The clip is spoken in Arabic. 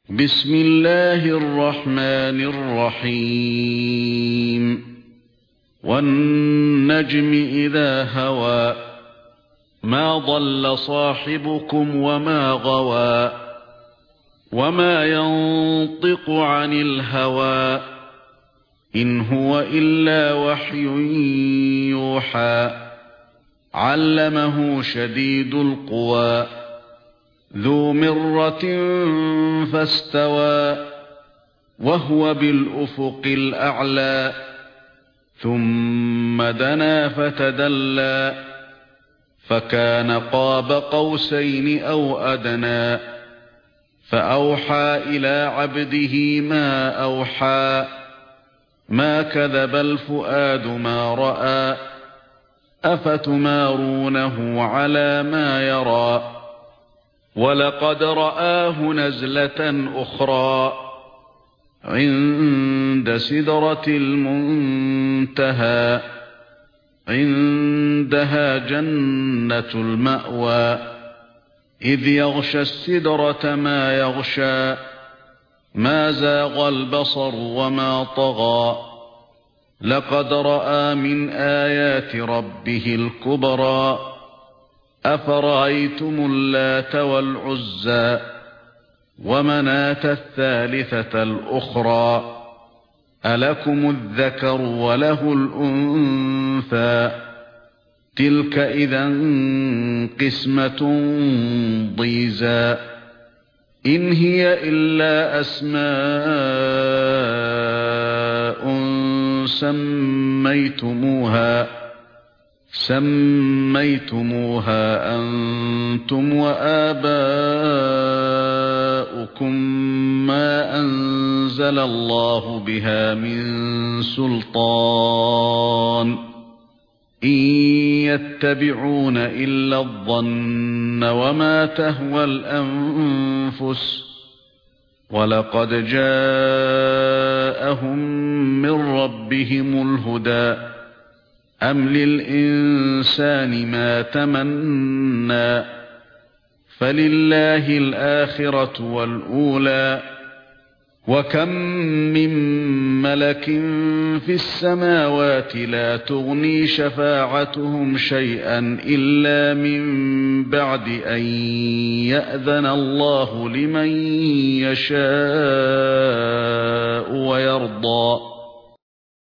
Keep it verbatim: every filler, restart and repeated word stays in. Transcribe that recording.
بسم الله الرحمن الرحيم والنجم إذا هوى ما ضل صاحبكم وما غوى وما ينطق عن الهوى إن هو إلا وحي يوحى علمه شديد القوى ذو مرة فاستوى وهو بالأفق الأعلى ثم دنا فتدلى فكان قاب قوسين أو أدنى فأوحى إلى عبده ما أوحى ما كذب الفؤاد ما رأى أفتمارونه على ما يرى ولقد رآه نزلة أخرى عند سدرة المنتهى عندها جنة المأوى إذ يغشى السدرة ما يغشى ما زاغ البصر وما طغى لقد رأى من آيات ربه الكبرى أفرأيتم اللات والعزى ومناة الثالثة الأخرى ألكم الذكر وله الأنثى تلك إذا قسمة ضيزى إن هي إلا أسماء سميتموها سميتموها أنتم وآباؤكم ما أنزل الله بها من سلطان إن يتبعون إلا الظن وما تهوى الأنفس ولقد جاءهم من ربهم الهدى أم للإنسان ما تمنى فلله الآخرة والأولى وكم من ملك في السماوات لا تغني شفاعتهم شيئا إلا من بعد أن يأذن الله لمن يشاء ويرضى